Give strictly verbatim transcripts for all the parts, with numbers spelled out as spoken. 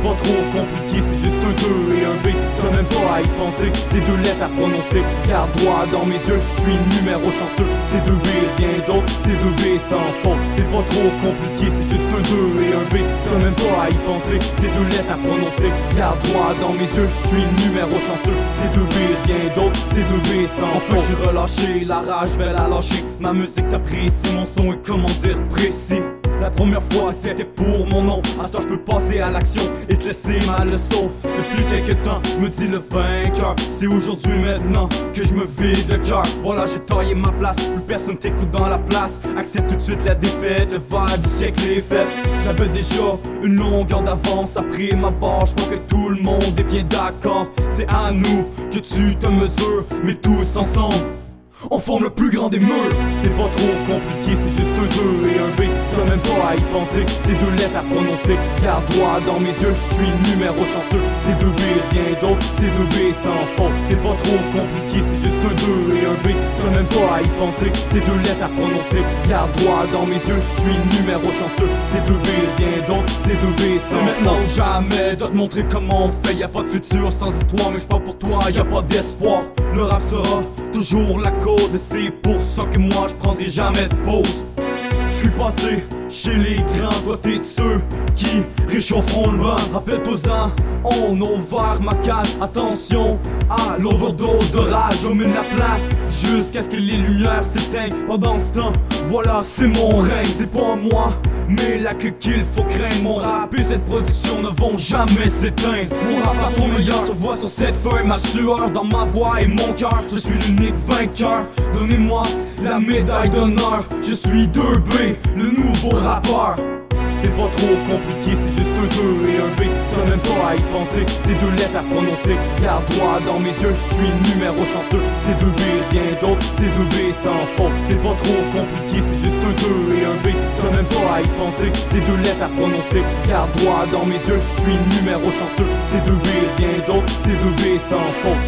C'est pas trop compliqué, c'est juste un deux et un B. T'as même pas à y penser, c'est deux lettres à prononcer. Regarde droit dans mes yeux, je suis numéro chanceux. C'est deux B, rien d'autre, c'est deux B sans faute. C'est pas trop compliqué, c'est juste un deux et un B. T'as même pas à y penser, c'est deux lettres à prononcer. Regarde droit dans mes yeux, je suis numéro chanceux. C'est deux B, rien d'autre, c'est deux B sans faute. Enfin, j'suis relâché, la rage, je vais la lâcher. Ma musique t'apprécie, mon son est comment dire précis. La première fois c'était pour mon nom. À ce temps je peux passer à l'action et te laisser ma leçon. Depuis quelques temps je me dis le vainqueur. C'est aujourd'hui maintenant que je me vide le cœur. Voilà j'ai taillé ma place, plus personne t'écoute dans la place. Accepte tout de suite la défaite, le vibe du siècle est fait. J'avais déjà une longueur d'avance après ma barre. Je crois que tout le monde est bien d'accord. C'est à nous que tu te mesures, mais tous ensemble on forme le plus grand des murs. C'est pas trop compliqué, c'est juste un deux et un B. T'as même pas à y penser, c'est deux lettres à prononcer. Regarde droit dans mes yeux, je suis numéro chanceux. C'est deux B, rien d'autre, c'est deux B sans faute. C'est pas trop compliqué, c'est juste un deux et un B. T'as même pas à y penser, c'est deux lettres à prononcer. Regarde droit dans mes yeux, je suis numéro chanceux. C'est deux B, rien d'autre, c'est deux B sans faute. Maintenant ou jamais, dois te montrer comment on fait. Y'a pas de futur sans toi, mais j'parle pour toi, y'a pas d'espoir. Le rap sera toujours la cause. Et c'est pour ça que moi je prendrai jamais de pause. Je suis passé chez les grands, toi t'es de ceux qui réchaufferont le vent. Rappelle-toi-en, on a ouvert ma cage. Attention à l'overdose de rage. On mène la place jusqu'à ce que les lumières s'éteignent. Pendant ce temps, voilà c'est mon règne. C'est pas moi, mais là que qu'il faut craindre. Mon rap et cette production ne vont jamais s'éteindre. Mon rap a son meilleur, tu vois sur cette feuille ma sueur dans ma voix et mon cœur. Je suis l'unique vainqueur, donnez-moi la médaille d'honneur. Je suis deux B, le nouveau rappeur. C'est pas trop compliqué, c'est juste un deux et un B. T'as même pas à y penser, c'est deux lettres à prononcer. Regarde droit dans mes yeux, je suis numéro chanceux. C'est deux B, rien d'autre, c'est deux B sans faute. C'est pas trop compliqué, c'est juste un deux et un B. T'as même pas à y penser, c'est deux lettres à prononcer. Regarde droit dans mes yeux, je suis numéro chanceux. C'est deux B, rien d'autre, c'est deux B sans faute.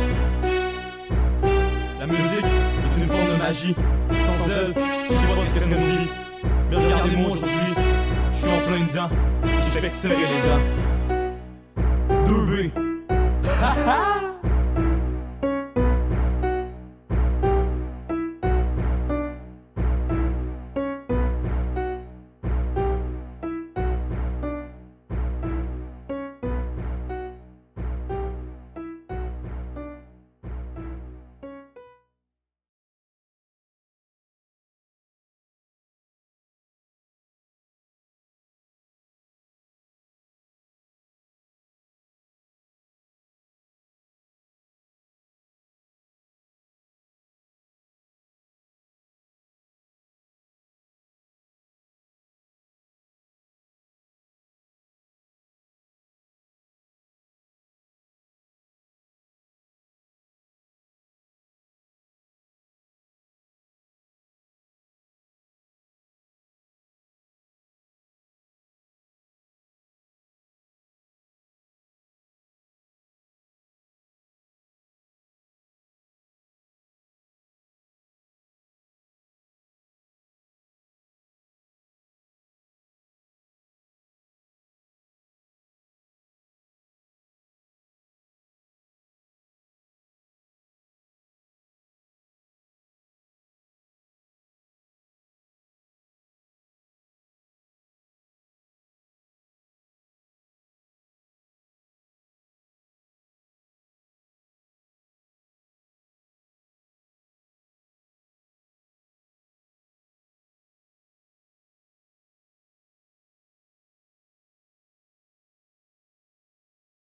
La musique est une forme de magie. Sans elle, je sais pas ce que serait nos vies. Mais regardez-moi aujourd'hui, je suis en plein dedans, je fais serrer les dents. deux B.